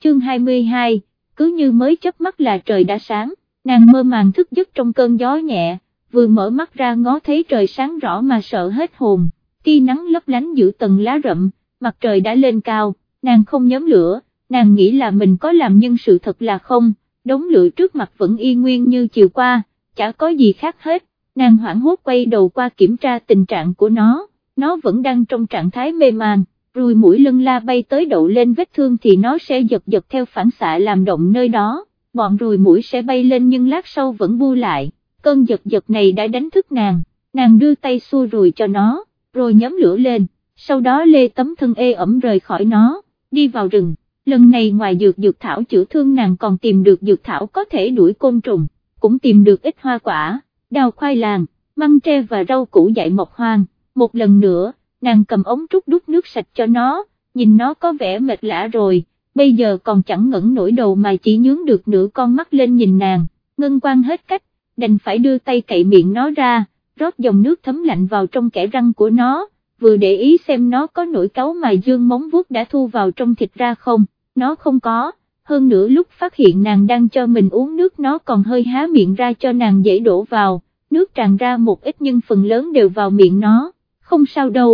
chương 22, cứ như mới chớp mắt là trời đã sáng, nàng mơ màng thức giấc trong cơn gió nhẹ, vừa mở mắt ra ngó thấy trời sáng rõ mà sợ hết hồn, tia nắng lấp lánh giữa tầng lá rậm, mặt trời đã lên cao, nàng không nhóm lửa, nàng nghĩ là mình có làm nhưng sự thật là không, đống lửa trước mặt vẫn y nguyên như chiều qua, chả có gì khác hết, nàng hoảng hốt quay đầu qua kiểm tra tình trạng của nó vẫn đang trong trạng thái mê man. Ruồi muỗi lân la bay tới đậu lên vết thương thì nó sẽ giật giật theo phản xạ làm động nơi đó, bọn ruồi muỗi sẽ bay lên nhưng lát sau vẫn bu lại, cơn giật giật này đã đánh thức nàng đưa tay xua ruồi cho nó, rồi nhóm lửa lên, sau đó lê tấm thân ê ẩm rời khỏi nó, đi vào rừng, lần này ngoài dược thảo chữa thương nàng còn tìm được dược thảo có thể đuổi côn trùng, cũng tìm được ít hoa quả, đào khoai lang, măng tre và rau củ dại mọc hoang, một lần nữa. Nàng cầm ống trúc đút nước sạch cho nó, nhìn nó có vẻ mệt lả rồi, bây giờ còn chẳng ngẩng nổi đầu mà chỉ nhướng được nửa con mắt lên nhìn nàng, Ngân Quang hết cách, đành phải đưa tay cậy miệng nó ra, rót dòng nước thấm lạnh vào trong kẽ răng của nó, vừa để ý xem nó có nổi cáu mà dương móng vuốt đã thu vào trong thịt ra không, nó không có, hơn nữa lúc phát hiện nàng đang cho mình uống nước nó còn hơi há miệng ra cho nàng dễ đổ vào, nước tràn ra một ít nhưng phần lớn đều vào miệng nó, không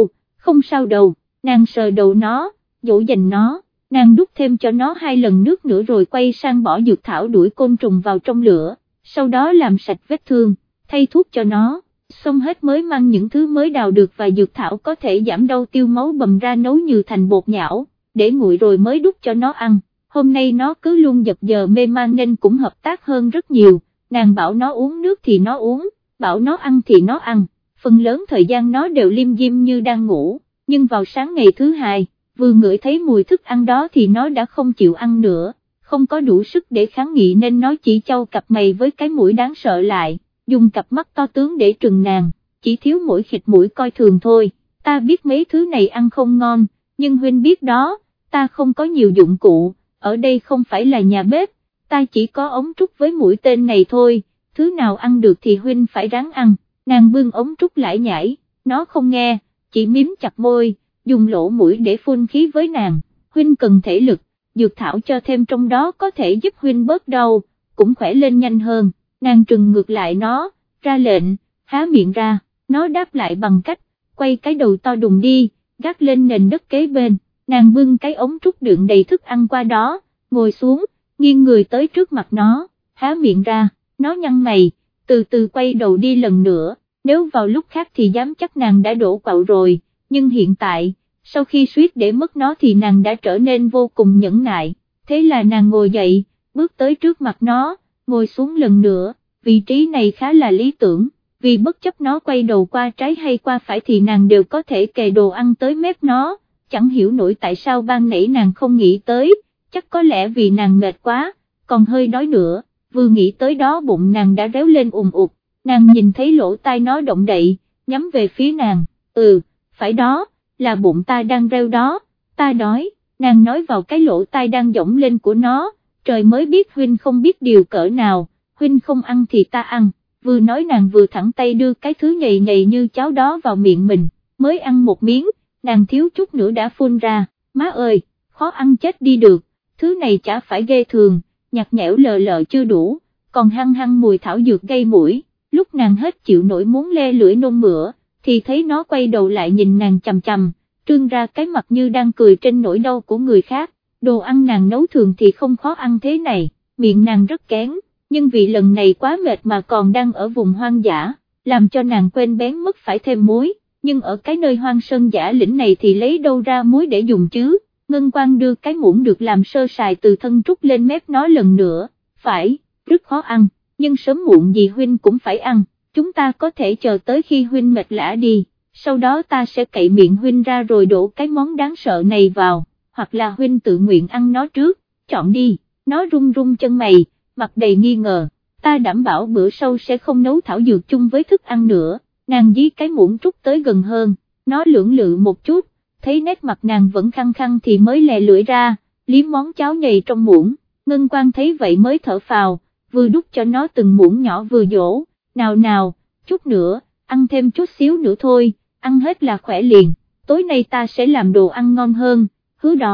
sao đâu, nàng sờ đầu nó, dỗ dành nó, nàng đút thêm cho nó 2 lần nước nữa rồi quay sang bỏ dược thảo đuổi côn trùng vào trong lửa, sau đó làm sạch vết thương, thay thuốc cho nó, xong hết mới mang những thứ mới đào được và dược thảo có thể giảm đau tiêu máu bầm ra nấu như thành bột nhão, để nguội rồi mới đút cho nó ăn, hôm nay nó cứ luôn giật giờ mê man nên cũng hợp tác hơn rất nhiều, nàng bảo nó uống nước thì nó uống, bảo nó ăn thì nó ăn. Phần lớn thời gian nó đều lim dim như đang ngủ, nhưng vào sáng ngày thứ 2, vừa ngửi thấy mùi thức ăn đó thì nó đã không chịu ăn nữa, không có đủ sức để kháng nghị nên nó chỉ chau cặp mày với cái mũi đáng sợ lại, dùng cặp mắt to tướng để trừng nàng, chỉ thiếu mỗi khịt mũi coi thường thôi, ta biết mấy thứ này ăn không ngon, nhưng huynh biết đó, ta không có nhiều dụng cụ, ở đây không phải là nhà bếp, ta chỉ có ống trúc với mũi tên này thôi, thứ nào ăn được thì huynh phải ráng ăn. Nàng bưng ống trúc lải nhải, nó không nghe, chỉ miếm chặt môi, dùng lỗ mũi để phun khí với nàng, huynh cần thể lực, dược thảo cho thêm trong đó có thể giúp huynh bớt đau, cũng khỏe lên nhanh hơn, nàng trừng ngược lại nó, ra lệnh, há miệng ra, nó đáp lại bằng cách, quay cái đầu to đùng đi, gác lên nền đất kế bên, nàng bưng cái ống trúc đựng đầy thức ăn qua đó, ngồi xuống, nghiêng người tới trước mặt nó, há miệng ra, nó nhăn mày, từ từ quay đầu đi lần nữa, nếu vào lúc khác thì dám chắc nàng đã đổ quạo rồi, nhưng hiện tại, sau khi suýt để mất nó thì nàng đã trở nên vô cùng nhẫn nại, thế là nàng ngồi dậy, bước tới trước mặt nó, ngồi xuống lần nữa, vị trí này khá là lý tưởng, vì bất chấp nó quay đầu qua trái hay qua phải thì nàng đều có thể kề đồ ăn tới mép nó, chẳng hiểu nổi tại sao ban nãy nàng không nghĩ tới, chắc có lẽ vì nàng mệt quá, còn hơi đói nữa. Vừa nghĩ tới đó bụng nàng đã réo lên ùm ụt, nàng nhìn thấy lỗ tai nó động đậy, nhắm về phía nàng, phải đó, là bụng ta đang reo đó, ta đói, nàng nói vào cái lỗ tai đang dõng lên của nó, trời mới biết huynh không biết điều cỡ nào, huynh không ăn thì ta ăn, vừa nói nàng vừa thẳng tay đưa cái thứ nhầy nhầy như cháo đó vào miệng mình, mới ăn một miếng, nàng thiếu chút nữa đã phun ra, má ơi, khó ăn chết đi được, thứ này chả phải ghê thường. Nhạt nhẽo lờ lờ chưa đủ, còn hăng hăng mùi thảo dược gây mũi, lúc nàng hết chịu nổi muốn le lưỡi nôn mửa, thì thấy nó quay đầu lại nhìn nàng chằm chằm, trương ra cái mặt như đang cười trên nỗi đau của người khác, đồ ăn nàng nấu thường thì không khó ăn thế này, miệng nàng rất kén, nhưng vì lần này quá mệt mà còn đang ở vùng hoang dã, làm cho nàng quên bén mất phải thêm muối, nhưng ở cái nơi hoang sơn dã lĩnh này thì lấy đâu ra muối để dùng chứ. Ngân Quang đưa cái muỗng được làm sơ sài từ thân trúc lên mép nó lần nữa, phải, rất khó ăn, nhưng sớm muộn gì huynh cũng phải ăn, chúng ta có thể chờ tới khi huynh mệt lả đi, sau đó ta sẽ cậy miệng huynh ra rồi đổ cái món đáng sợ này vào, hoặc là huynh tự nguyện ăn nó trước, chọn đi, nó run run chân mày, mặt đầy nghi ngờ, ta đảm bảo bữa sau sẽ không nấu thảo dược chung với thức ăn nữa, nàng dí cái muỗng trúc tới gần hơn, nó lưỡng lự một chút, thấy nét mặt nàng vẫn khăng khăng thì mới lè lưỡi ra, liếm món cháo nhầy trong muỗng, Ngân Quang thấy vậy mới thở phào, vừa đút cho nó từng muỗng nhỏ vừa dỗ, nào, chút nữa, ăn thêm chút xíu nữa thôi, ăn hết là khỏe liền, tối nay ta sẽ làm đồ ăn ngon hơn, hứa đó,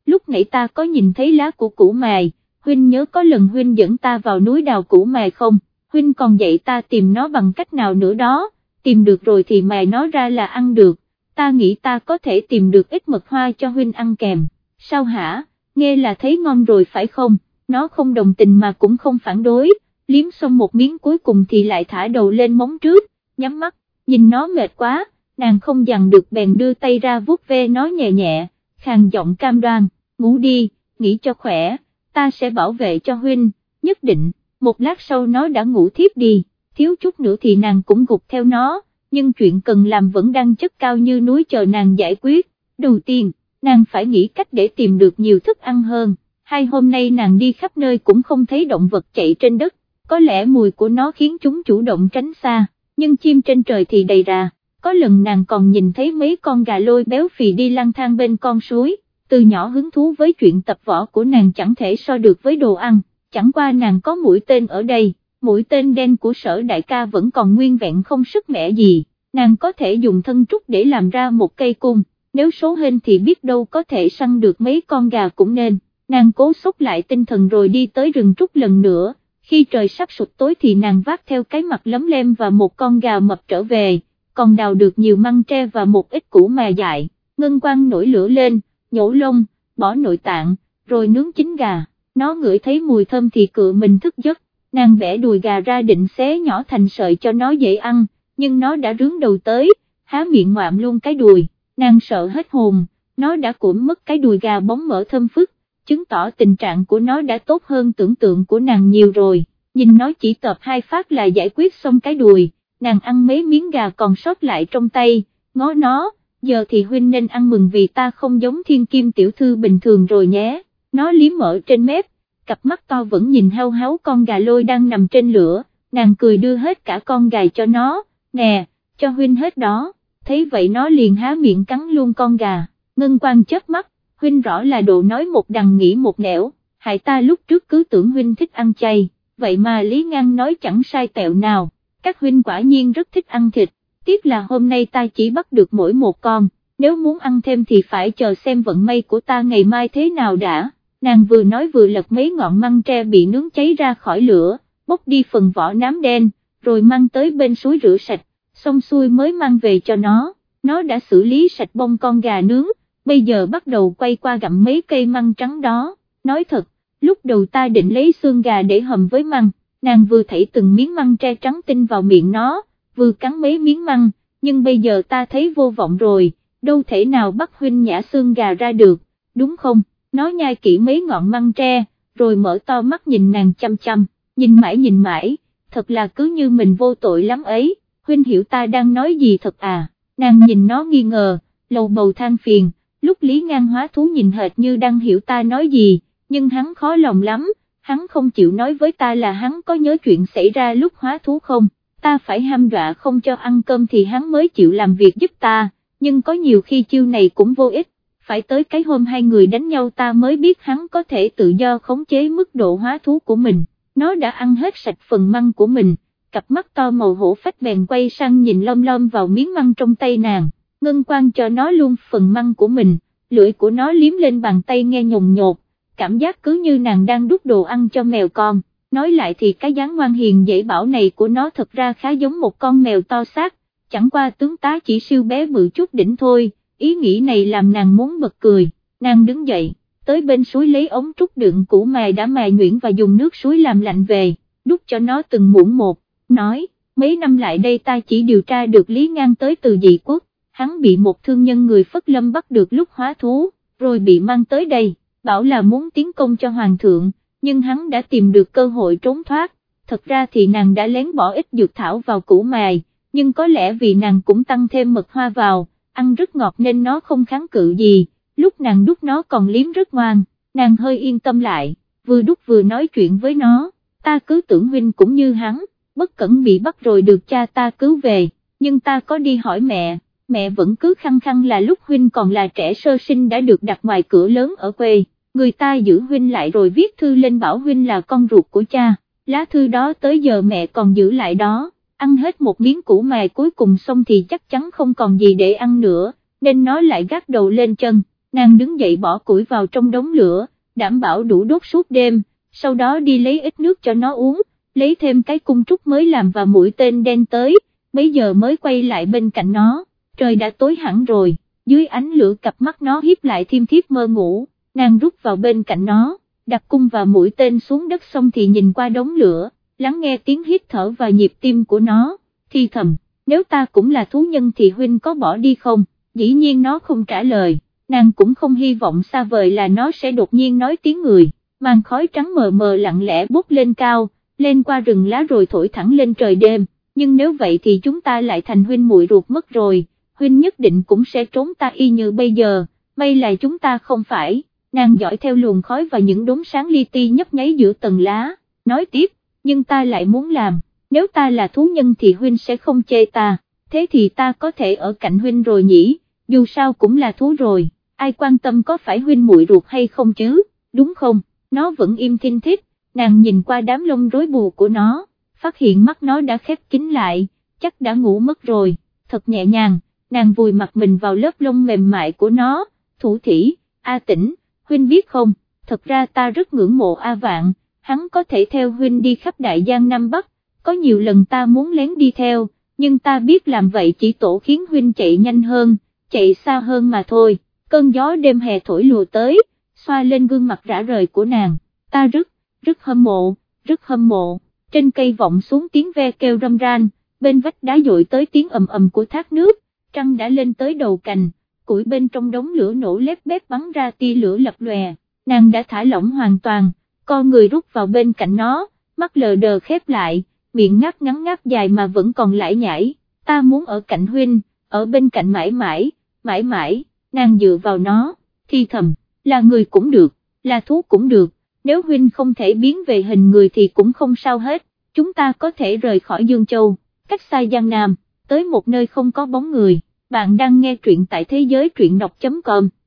lúc nãy ta có nhìn thấy lá của củ mài, huynh nhớ có lần huynh dẫn ta vào núi đào củ mài không, huynh còn dạy ta tìm nó bằng cách nào nữa đó, tìm được rồi thì mài nó ra là ăn được, ta nghĩ ta có thể tìm được ít mật hoa cho huynh ăn kèm, sao hả, nghe là thấy ngon rồi phải không, nó không đồng tình mà cũng không phản đối, liếm xong một miếng cuối cùng thì lại thả đầu lên móng trước, nhắm mắt, nhìn nó mệt quá, nàng không dằn được bèn đưa tay ra vuốt ve nó nhẹ nhẹ, khàn giọng cam đoan, ngủ đi, nghỉ cho khỏe, ta sẽ bảo vệ cho huynh, nhất định, một lát sau nó đã ngủ thiếp đi, thiếu chút nữa thì nàng cũng gục theo nó, nhưng chuyện cần làm vẫn đang chất cao như núi chờ nàng giải quyết, đầu tiên, nàng phải nghĩ cách để tìm được nhiều thức ăn hơn, hai hôm nay nàng đi khắp nơi cũng không thấy động vật chạy trên đất, có lẽ mùi của nó khiến chúng chủ động tránh xa, nhưng chim trên trời thì đầy ra, có lần nàng còn nhìn thấy mấy con gà lôi béo phì đi lang thang bên con suối, từ nhỏ hứng thú với chuyện tập võ của nàng chẳng thể so được với đồ ăn, chẳng qua nàng có mũi tên ở đây, mũi tên đen của Sở đại ca vẫn còn nguyên vẹn không sức mẻ gì, nàng có thể dùng thân trúc để làm ra một cây cung, nếu số hên thì biết đâu có thể săn được mấy con gà cũng nên, nàng cố xúc lại tinh thần rồi đi tới rừng trúc lần nữa, khi trời sắp sụp tối thì nàng vác theo cái mặt lấm lem và một con gà mập trở về, còn đào được nhiều măng tre và một ít củ mè dại, ngân quang nổi lửa lên, nhổ lông, bỏ nội tạng, rồi nướng chín gà, nó ngửi thấy mùi thơm thì cựa mình thức giấc, nàng bẻ đùi gà ra định xé nhỏ thành sợi cho nó dễ ăn, nhưng nó đã rướn đầu tới, há miệng ngoạm luôn cái đùi, nàng sợ hết hồn, nó đã cuỗm mất cái đùi gà bóng mỡ thơm phức, chứng tỏ tình trạng của nó đã tốt hơn tưởng tượng của nàng nhiều rồi, nhìn nó chỉ tợp hai phát là giải quyết xong cái đùi, nàng ăn mấy miếng gà còn sót lại trong tay, ngó nó, giờ thì huynh nên ăn mừng vì ta không giống thiên kim tiểu thư bình thường rồi nhé, nó liếm mỡ trên mép, cặp mắt to vẫn nhìn hao háo con gà lôi đang nằm trên lửa, nàng cười đưa hết cả con gà cho nó, nè, cho huynh hết đó, thấy vậy nó liền há miệng cắn luôn con gà, ngân quang chớp mắt, huynh rõ là đồ nói một đằng nghĩ một nẻo, hại ta lúc trước cứ tưởng huynh thích ăn chay, vậy mà Lý Ngang nói chẳng sai tẹo nào, các huynh quả nhiên rất thích ăn thịt, tiếc là hôm nay ta chỉ bắt được mỗi một con, nếu muốn ăn thêm thì phải chờ xem vận may của ta ngày mai thế nào đã, nàng vừa nói vừa lật mấy ngọn măng tre bị nướng cháy ra khỏi lửa, bốc đi phần vỏ nám đen, rồi mang tới bên suối rửa sạch, xong xuôi mới mang về cho nó đã xử lý sạch bông con gà nướng, bây giờ bắt đầu quay qua gặm mấy cây măng trắng đó, nói thật, lúc đầu ta định lấy xương gà để hầm với măng, nàng vừa thảy từng miếng măng tre trắng tinh vào miệng nó, vừa cắn mấy miếng măng, nhưng bây giờ ta thấy vô vọng rồi, đâu thể nào bắt huynh nhả xương gà ra được, đúng không, nó nhai kỹ mấy ngọn măng tre, rồi mở to mắt nhìn nàng chăm chăm, nhìn mãi, thật là cứ như mình vô tội lắm ấy, huynh hiểu ta đang nói gì thật à, nàng nhìn nó nghi ngờ, lầu bầu than phiền, lúc Lý Ngang hóa thú nhìn hệt như đang hiểu ta nói gì, nhưng hắn khó lòng lắm, hắn không chịu nói với ta là hắn có nhớ chuyện xảy ra lúc hóa thú không, ta phải hăm dọa không cho ăn cơm thì hắn mới chịu làm việc giúp ta, nhưng có nhiều khi chiêu này cũng vô ích, phải tới cái hôm hai người đánh nhau ta mới biết hắn có thể tự do khống chế mức độ hóa thú của mình, nó đã ăn hết sạch phần măng của mình, cặp mắt to màu hổ phách bèn quay sang nhìn lom lom vào miếng măng trong tay nàng, ngân quang cho nó luôn phần măng của mình, lưỡi của nó liếm lên bàn tay nghe nhồng nhột, cảm giác cứ như nàng đang đút đồ ăn cho mèo con, nói lại thì cái dáng ngoan hiền dễ bảo này của nó thật ra khá giống một con mèo to xác, chẳng qua tướng tá chỉ siêu bé bự chút đỉnh thôi, ý nghĩ này làm nàng muốn bật cười, nàng đứng dậy, tới bên suối lấy ống trúc đựng củ mài đã mài nhuyễn và dùng nước suối làm lạnh về, đút cho nó từng muỗng một, nói, mấy năm lại đây ta chỉ điều tra được Lý Ngang tới từ Dị Quốc, hắn bị một thương nhân người Phất Lâm bắt được lúc hóa thú, rồi bị mang tới đây, bảo là muốn tiến công cho hoàng thượng, nhưng hắn đã tìm được cơ hội trốn thoát, thật ra thì nàng đã lén bỏ ít dược thảo vào củ mài, nhưng có lẽ vì nàng cũng tăng thêm mật hoa vào, ăn rất ngọt nên nó không kháng cự gì, lúc nàng đút nó còn liếm rất ngoan, nàng hơi yên tâm lại, vừa đút vừa nói chuyện với nó, ta cứ tưởng huynh cũng như hắn, bất cẩn bị bắt rồi được cha ta cứu về, nhưng ta có đi hỏi mẹ vẫn cứ khăng khăng là lúc huynh còn là trẻ sơ sinh đã được đặt ngoài cửa lớn ở quê, người ta giữ huynh lại rồi viết thư lên bảo huynh là con ruột của cha, lá thư đó tới giờ mẹ còn giữ lại đó, ăn hết một miếng củ mài cuối cùng xong thì chắc chắn không còn gì để ăn nữa, nên nó lại gác đầu lên chân, nàng đứng dậy bỏ củi vào trong đống lửa, đảm bảo đủ đốt suốt đêm, sau đó đi lấy ít nước cho nó uống, lấy thêm cái cung trúc mới làm và mũi tên đen tới, bấy giờ mới quay lại bên cạnh nó. Trời đã tối hẳn rồi, dưới ánh lửa cặp mắt nó híp lại thiêm thiếp mơ ngủ, nàng rút vào bên cạnh nó, đặt cung và mũi tên xuống đất xong thì nhìn qua đống lửa, lắng nghe tiếng hít thở và nhịp tim của nó, thì thầm, nếu ta cũng là thú nhân thì huynh có bỏ đi không? Dĩ nhiên nó không trả lời, nàng cũng không hy vọng xa vời là nó sẽ đột nhiên nói tiếng người, màn khói trắng mờ mờ lặng lẽ bốc lên cao, lên qua rừng lá rồi thổi thẳng lên trời đêm, nhưng nếu vậy thì chúng ta lại thành huynh muội ruột mất rồi, huynh nhất định cũng sẽ trốn ta y như bây giờ, may là chúng ta không phải. Nàng dõi theo luồng khói và những đốm sáng li ti nhấp nháy giữa tầng lá, nói tiếp, nhưng ta lại muốn làm, nếu ta là thú nhân thì huynh sẽ không chê ta, thế thì ta có thể ở cạnh huynh rồi nhỉ, dù sao cũng là thú rồi, ai quan tâm có phải huynh muội ruột hay không chứ, đúng không? Nó vẫn im thinh thít, nàng nhìn qua đám lông rối bù của nó, phát hiện mắt nó đã khép kín lại, chắc đã ngủ mất rồi, thật nhẹ nhàng, nàng vùi mặt mình vào lớp lông mềm mại của nó, thủ thỉ, A Tĩnh, huynh biết không, thật ra ta rất ngưỡng mộ A Vạn, hắn có thể theo huynh đi khắp Đại Giang Nam Bắc, có nhiều lần ta muốn lén đi theo, nhưng ta biết làm vậy chỉ tổ khiến huynh chạy nhanh hơn, chạy xa hơn mà thôi. Cơn gió đêm hè thổi lùa tới, xoa lên gương mặt rã rời của nàng, ta rất hâm mộ, trên cây vọng xuống tiếng ve kêu râm ran, bên vách đá dội tới tiếng ầm ầm của thác nước, trăng đã lên tới đầu cành, củi bên trong đống lửa nổ lép bép bắn ra tia lửa lập lòe, nàng đã thả lỏng hoàn toàn, con người rút vào bên cạnh nó, mắt lờ đờ khép lại, miệng ngáp ngắn ngáp dài mà vẫn còn lải nhải, ta muốn ở cạnh huynh, ở bên cạnh mãi mãi, mãi mãi. Nàng dựa vào nó, thi thầm, là người cũng được, là thú cũng được, nếu huynh không thể biến về hình người thì cũng không sao hết, chúng ta có thể rời khỏi Dương Châu, cách xa Giang Nam, tới một nơi không có bóng người. Bạn đang nghe truyện tại thế giới truyện đọc.com.